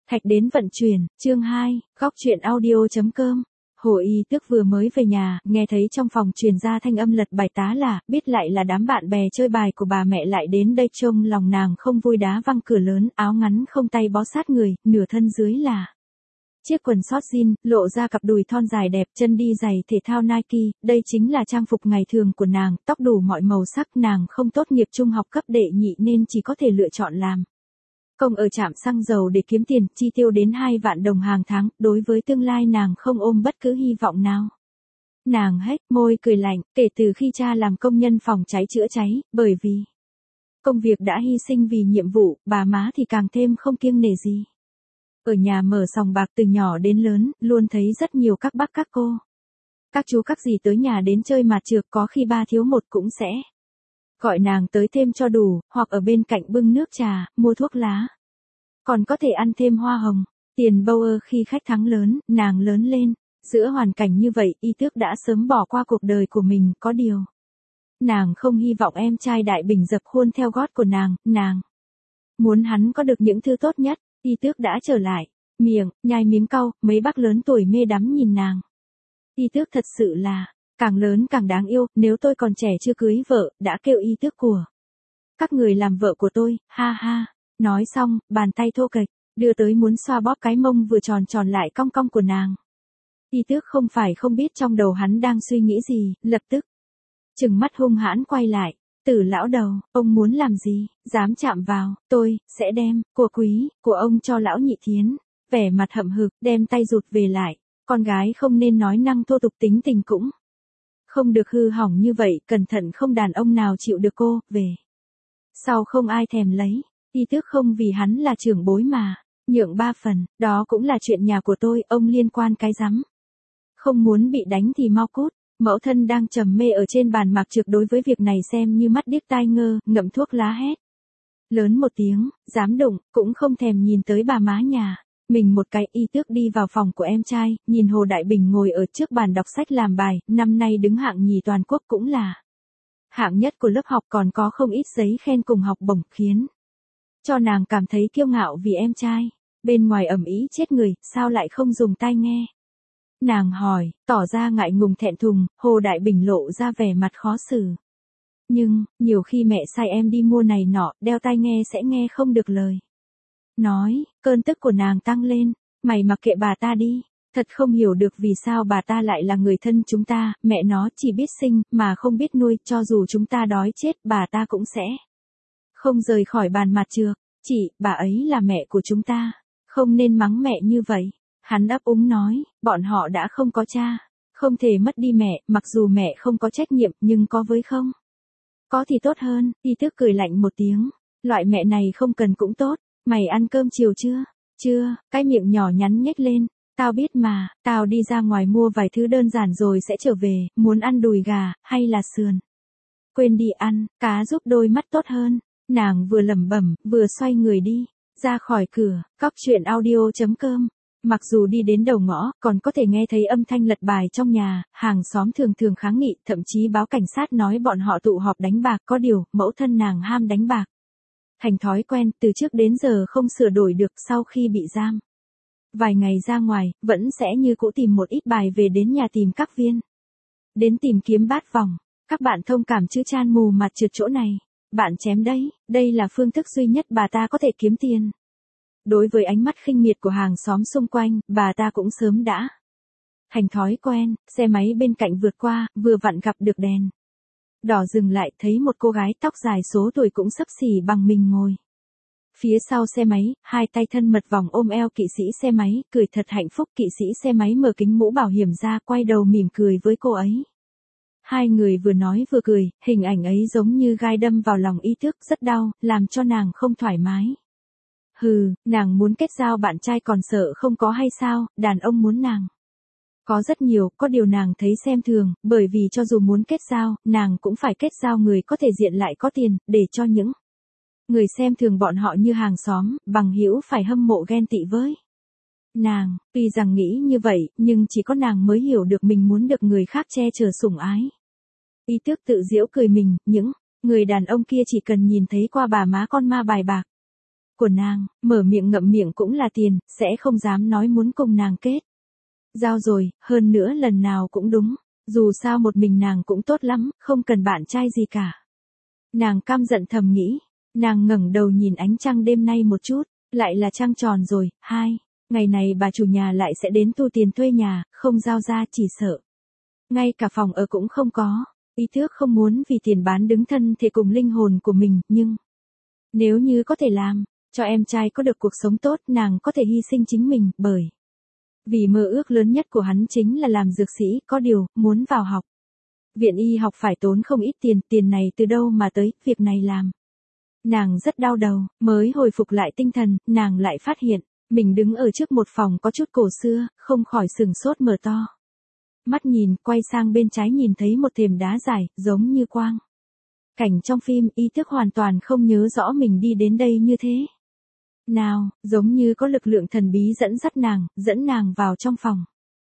Thạch đến vận chuyển, chương 2, góc truyện audio.com. Hồ Y Tước vừa mới về nhà, nghe thấy trong phòng truyền ra thanh âm lật bài tá là, biết lại là đám bạn bè chơi bài của bà mẹ lại đến đây, trông lòng nàng không vui, đá văng cửa lớn, áo ngắn không tay bó sát người, nửa thân dưới là chiếc quần short jean, lộ ra cặp đùi thon dài đẹp, chân đi giày thể thao Nike, đây chính là trang phục ngày thường của nàng, tóc đủ mọi màu sắc, nàng không tốt nghiệp trung học cấp đệ nhị nên chỉ có thể lựa chọn làm công ở trạm xăng dầu để kiếm tiền, chi tiêu đến 2 vạn đồng hàng tháng, đối với tương lai nàng không ôm bất cứ hy vọng nào. Nàng hét môi cười lạnh, kể từ khi cha làm công nhân phòng cháy chữa cháy, bởi vì công việc đã hy sinh vì nhiệm vụ, bà má thì càng thêm không kiêng nể gì. Ở nhà mở sòng bạc từ nhỏ đến lớn, luôn thấy rất nhiều các bác các cô, các chú các dì tới nhà đến chơi mạt chược, có khi 3 thiếu 1 cũng sẽ gọi nàng tới thêm cho đủ, hoặc ở bên cạnh bưng nước trà, mua thuốc lá. Còn có thể ăn thêm hoa hồng, tiền bâu ơ khi khách thắng lớn, nàng lớn lên. Giữa hoàn cảnh như vậy, Y Tước đã sớm bỏ qua cuộc đời của mình, có điều nàng không hy vọng em trai Đại Bình dập khuôn theo gót của nàng muốn hắn có được những thứ tốt nhất. Y Tước đã trở lại, miệng nhai miếng cau, mấy bác lớn tuổi mê đắm nhìn nàng. Y Tước thật sự là càng lớn càng đáng yêu, nếu tôi còn trẻ chưa cưới vợ, đã kêu Y Tước của các người làm vợ của tôi, ha ha. Nói xong, bàn tay thô kệch đưa tới muốn xoa bóp cái mông vừa tròn tròn lại cong cong của nàng. Y Tước không phải không biết trong đầu hắn đang suy nghĩ gì, lập tức trừng mắt hung hãn quay lại. Tử lão đầu, ông muốn làm gì, dám chạm vào, tôi sẽ đem của quý của ông cho lão nhị thiến. Vẻ mặt hậm hực, đem tay rụt về lại. Con gái không nên nói năng thô tục, tính tình cũng không được hư hỏng như vậy, cẩn thận không đàn ông nào chịu được cô, về sau không ai thèm lấy. Y Tước không vì hắn là trưởng bối mà nhượng 3 phần, đó cũng là chuyện nhà của tôi, ông liên quan cái rắm. Không muốn bị đánh thì mau cút. Mẫu thân đang trầm mê ở trên bàn mạc trược, đối với việc này xem như mắt điếc tai ngơ, ngậm thuốc lá hét lớn một tiếng, dám đụng, cũng không thèm nhìn tới bà má nhà mình một cái. Y Tước đi vào phòng của em trai, nhìn Hồ Đại Bình ngồi ở trước bàn đọc sách làm bài, năm nay đứng hạng nhì toàn quốc, cũng là hạng nhất của lớp học, còn có không ít giấy khen cùng học bổng, khiến cho nàng cảm thấy kiêu ngạo vì em trai. Bên ngoài ầm ĩ chết người, sao lại không dùng tai nghe? Nàng hỏi, tỏ ra ngại ngùng thẹn thùng. Hồ Đại Bình lộ ra vẻ mặt khó xử. Nhưng, nhiều khi mẹ sai em đi mua này nọ, đeo tai nghe sẽ nghe không được lời nói. Cơn tức của nàng tăng lên, mày mặc kệ bà ta đi. Thật không hiểu được vì sao bà ta lại là người thân chúng ta, mẹ nó chỉ biết sinh, mà không biết nuôi, cho dù chúng ta đói chết, bà ta cũng sẽ không rời khỏi bàn mặt trược. Chị, bà ấy là mẹ của chúng ta, không nên mắng mẹ như vậy. Hắn ấp úng nói, bọn họ đã không có cha, không thể mất đi mẹ, mặc dù mẹ không có trách nhiệm, nhưng có với không có thì tốt hơn. Y Tước cười lạnh một tiếng, loại mẹ này không cần cũng tốt. Mày ăn cơm chiều chưa? Chưa. Cái miệng nhỏ nhắn nhếch lên, tao biết mà, tao đi ra ngoài mua vài thứ đơn giản rồi sẽ trở về. Muốn ăn đùi gà, hay là sườn? Quên đi, ăn cá giúp đôi mắt tốt hơn. Nàng vừa lẩm bẩm, vừa xoay người đi ra khỏi cửa. Góc truyện audio.com. Mặc dù đi đến đầu ngõ, còn có thể nghe thấy âm thanh lật bài trong nhà, hàng xóm thường thường kháng nghị, thậm chí báo cảnh sát nói bọn họ tụ họp đánh bạc. Có điều, mẫu thân nàng ham đánh bạc thành thói quen, từ trước đến giờ không sửa đổi được. Sau khi bị giam vài ngày ra ngoài, vẫn sẽ như cũ tìm một ít bài về đến nhà tìm các viên đến tìm kiếm bát vòng. Các bạn thông cảm chứ, chan mù mặt trượt chỗ này bạn chém đấy, đây là phương thức duy nhất bà ta có thể kiếm tiền. Đối với ánh mắt khinh miệt của hàng xóm xung quanh, bà ta cũng sớm đã thành thói quen. Xe máy bên cạnh vượt qua, vừa vặn gặp được đèn đỏ dừng lại, thấy một cô gái tóc dài số tuổi cũng xấp xỉ bằng mình ngồi phía sau xe máy, hai tay thân mật vòng ôm eo kỵ sĩ xe máy, cười thật hạnh phúc. Kỵ sĩ xe máy mở kính mũ bảo hiểm ra, quay đầu mỉm cười với cô ấy. Hai người vừa nói vừa cười, hình ảnh ấy giống như gai đâm vào lòng Y Tước, rất đau, làm cho nàng không thoải mái. Hừ, nàng muốn kết giao bạn trai còn sợ không có hay sao? Đàn ông muốn nàng có rất nhiều, có điều nàng thấy xem thường, bởi vì cho dù muốn kết giao, nàng cũng phải kết giao người có thể diện lại có tiền, để cho những người xem thường bọn họ như hàng xóm, bằng hữu phải hâm mộ ghen tị với nàng. Tuy rằng nghĩ như vậy, nhưng chỉ có nàng mới hiểu được mình muốn được người khác che chở sủng ái. Y Tước tự giễu cười mình, những người đàn ông kia chỉ cần nhìn thấy qua bà má con ma bài bạc của nàng, mở miệng ngậm miệng cũng là tiền, sẽ không dám nói muốn cùng nàng kết. Giao rồi, hơn nữa lần nào cũng đúng, dù sao một mình nàng cũng tốt lắm, không cần bạn trai gì cả. Nàng căm giận thầm nghĩ, nàng ngẩng đầu nhìn ánh trăng đêm nay một chút, lại là trăng tròn rồi, ngày này bà chủ nhà lại sẽ đến thu tiền thuê nhà, không giao ra chỉ sợ. Ngay cả phòng ở cũng không có, ý thức không muốn vì tiền bán đứng thân thể cùng linh hồn của mình, nhưng nếu như có thể làm, cho em trai có được cuộc sống tốt, nàng có thể hy sinh chính mình, bởi vì mơ ước lớn nhất của hắn chính là làm dược sĩ, có điều, muốn vào học. Viện y học phải tốn không ít tiền, tiền này từ đâu mà tới, việc này làm. Nàng rất đau đầu, mới hồi phục lại tinh thần, nàng lại phát hiện, mình đứng ở trước một phòng có chút cổ xưa, không khỏi sừng sốt mở to. Mắt nhìn, quay sang bên trái nhìn thấy một thềm đá dài, giống như quang cảnh trong phim, ý thức hoàn toàn không nhớ rõ mình đi đến đây như thế. Nào, giống như có lực lượng thần bí dẫn nàng vào trong phòng.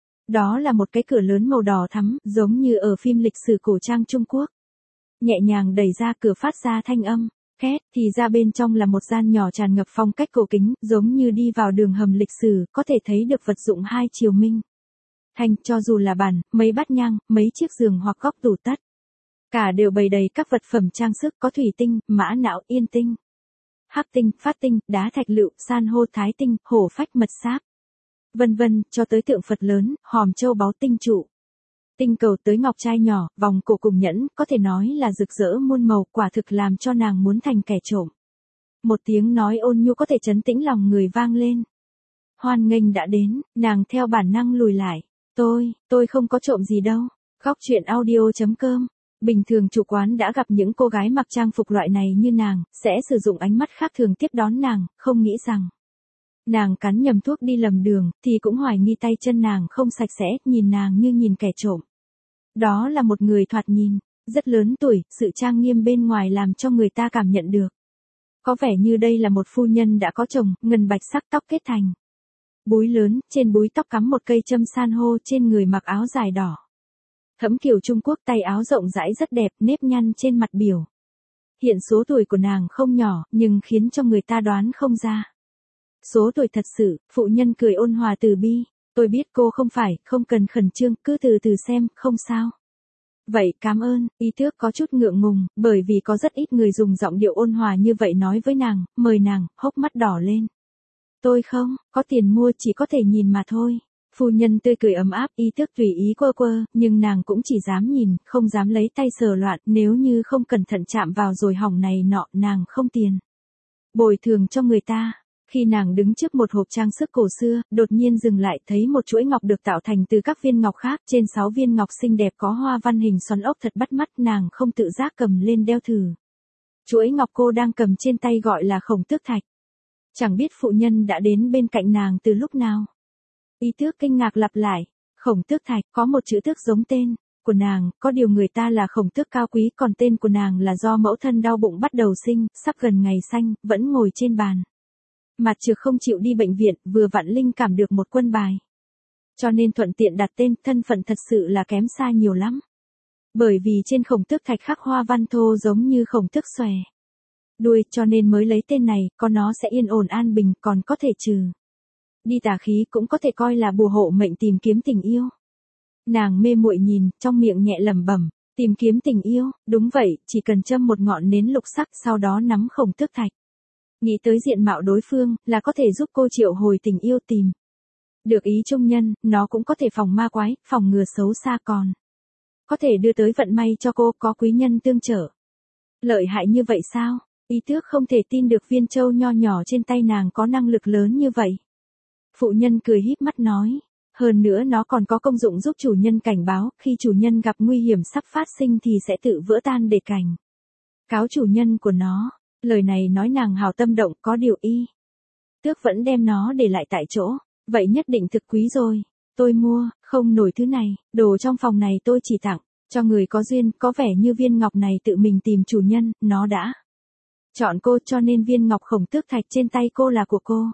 Đó là một cái cửa lớn màu đỏ thắm, giống như ở phim lịch sử cổ trang Trung Quốc. Nhẹ nhàng đẩy ra cửa phát ra thanh âm, két, thì ra bên trong là một gian nhỏ tràn ngập phong cách cổ kính, giống như đi vào đường hầm lịch sử, có thể thấy được vật dụng hai chiều minh. Thành, cho dù là bàn, mấy bát nhang, mấy chiếc giường hoặc góc tủ tất. Cả đều bày đầy các vật phẩm trang sức có thủy tinh, mã não, yên tinh, hắc tinh, phát tinh, đá thạch lựu, san hô, thái tinh, hổ phách, mật sáp. Vân vân, cho tới tượng Phật lớn, hòm châu báu tinh trụ. Tinh cầu tới ngọc trai nhỏ, vòng cổ cùng nhẫn, có thể nói là rực rỡ muôn màu, quả thực làm cho nàng muốn thành kẻ trộm. Một tiếng nói ôn nhu có thể trấn tĩnh lòng người vang lên. Hoan nghênh đã đến, nàng theo bản năng lùi lại. Tôi không có trộm gì đâu. Góc truyện audio.com. Bình thường chủ quán đã gặp những cô gái mặc trang phục loại này như nàng, sẽ sử dụng ánh mắt khác thường tiếp đón nàng, không nghĩ rằng nàng cắn nhầm thuốc đi lầm đường, thì cũng hoài nghi tay chân nàng không sạch sẽ, nhìn nàng như nhìn kẻ trộm. Đó là một người thoạt nhìn rất lớn tuổi, sự trang nghiêm bên ngoài làm cho người ta cảm nhận được. Có vẻ như đây là một phu nhân đã có chồng, ngân bạch sắc tóc kết thành búi lớn, trên búi tóc cắm một cây châm san hô, trên người mặc áo dài đỏ thẫm kiểu Trung Quốc, tay áo rộng rãi rất đẹp, nếp nhăn trên mặt biểu hiện số tuổi của nàng không nhỏ, nhưng khiến cho người ta đoán không ra số tuổi thật sự. Phụ nhân cười ôn hòa từ bi, tôi biết cô không cần khẩn trương, cứ từ từ xem, không sao. Vậy cảm ơn. Ý thức có chút ngượng ngùng, bởi vì có rất ít người dùng giọng điệu ôn hòa như vậy nói với nàng, mời nàng, hốc mắt đỏ lên. Tôi không có tiền mua, chỉ có thể nhìn mà thôi. Phu nhân tươi cười ấm áp, ý thức tùy ý quơ, nhưng nàng cũng chỉ dám nhìn, không dám lấy tay sờ loạn, nếu như không cẩn thận chạm vào rồi hỏng này nọ, nàng không tiền bồi thường cho người ta. Khi nàng đứng trước một hộp trang sức cổ xưa, đột nhiên dừng lại, thấy một chuỗi ngọc được tạo thành từ các viên ngọc khác, trên 6 viên ngọc xinh đẹp có hoa văn hình xoắn ốc thật bắt mắt, nàng không tự giác cầm lên đeo thử. Chuỗi ngọc cô đang cầm trên tay gọi là Khổng Tước Thạch. Chẳng biết phụ nhân đã đến bên cạnh nàng từ lúc nào. Ý Tước kinh ngạc lặp lại, Khổng Tước Thạch, có một chữ tước giống tên của nàng, có điều người ta là Khổng Tước cao quý, còn tên của nàng là do mẫu thân đau bụng bắt đầu sinh, sắp gần ngày sanh, vẫn ngồi trên bàn mặt trược không chịu đi bệnh viện, vừa vặn linh cảm được một quân bài. Cho nên thuận tiện đặt tên, thân phận thật sự là kém xa nhiều lắm. Bởi vì trên Khổng Tước Thạch khắc hoa văn thô giống như khổng tước xòe đuôi, cho nên mới lấy tên này, có nó sẽ yên ổn an bình, còn có thể trừ đi tà khí, cũng có thể coi là bùa hộ mệnh, tìm kiếm tình yêu. Nàng mê muội nhìn, trong miệng nhẹ lẩm bẩm, tìm kiếm tình yêu, đúng vậy, chỉ cần châm một ngọn nến lục sắc, sau đó nắm Khổng Tước Thạch. Nghĩ tới diện mạo đối phương, là có thể giúp cô triệu hồi tình yêu, tìm được ý trung nhân, nó cũng có thể phòng ma quái, phòng ngừa xấu xa, còn có thể đưa tới vận may cho cô, có quý nhân tương trợ. Lợi hại như vậy sao? Ý Tước không thể tin được viên châu nho nhỏ trên tay nàng có năng lực lớn như vậy. Phụ nhân cười híp mắt nói, hơn nữa nó còn có công dụng giúp chủ nhân cảnh báo, khi chủ nhân gặp nguy hiểm sắp phát sinh thì sẽ tự vỡ tan để cảnh cáo chủ nhân của nó. Lời này nói nàng hào tâm động, có điều Y Tước vẫn đem nó để lại tại chỗ. Vậy nhất định thực quý rồi. Tôi mua không nổi thứ này, đồ trong phòng này tôi chỉ tặng cho người có duyên, có vẻ như viên ngọc này tự mình tìm chủ nhân, nó đã chọn cô, cho nên viên ngọc Khổng Tước Thạch trên tay cô là của cô.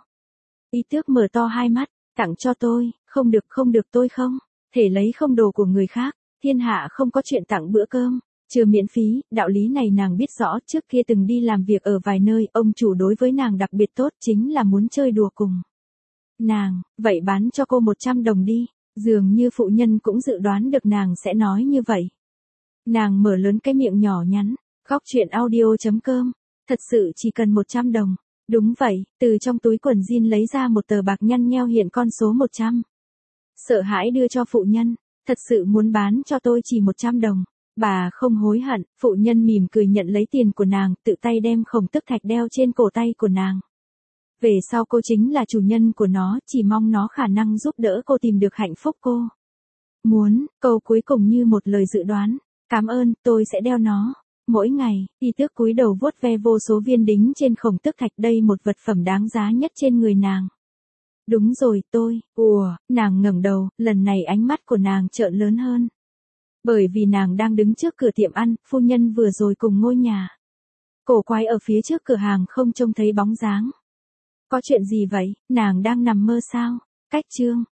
Y Tước mở to hai mắt, tặng cho tôi, không được tôi không thể lấy không đồ của người khác, thiên hạ không có chuyện tặng bữa cơm, Chưa miễn phí, đạo lý này nàng biết rõ, trước kia từng đi làm việc ở vài nơi, ông chủ đối với nàng đặc biệt tốt, chính là muốn chơi đùa cùng nàng, vậy bán cho cô 100 đồng đi, dường như phụ nhân cũng dự đoán được nàng sẽ nói như vậy. Nàng mở lớn cái miệng nhỏ nhắn, góc chuyện audio.com, thật sự chỉ cần 100 đồng, đúng vậy, từ trong túi quần jean lấy ra một tờ bạc nhăn nheo hiện con số 100. Sợ hãi đưa cho phụ nhân, thật sự muốn bán cho tôi chỉ 100 đồng. Bà không hối hận, phụ nhân mỉm cười nhận lấy tiền của nàng, tự tay đem khổng tức thạch đeo trên cổ tay của nàng. Về sau cô chính là chủ nhân của nó, chỉ mong nó khả năng giúp đỡ cô tìm được hạnh phúc cô muốn. Câu cuối cùng như một lời dự đoán, cảm ơn, tôi sẽ đeo nó mỗi ngày. Y Tước cúi đầu vuốt ve vô số viên đính trên khổng tức thạch, đây một vật phẩm đáng giá nhất trên người nàng. Đúng rồi, tôi, nàng ngẩng đầu, lần này ánh mắt của nàng trợn lớn hơn. Bởi vì nàng đang đứng trước cửa tiệm ăn, phu nhân vừa rồi cùng ngôi nhà cổ quái ở phía trước cửa hàng không trông thấy bóng dáng. Có chuyện gì vậy, nàng đang nằm mơ sao? Cách chương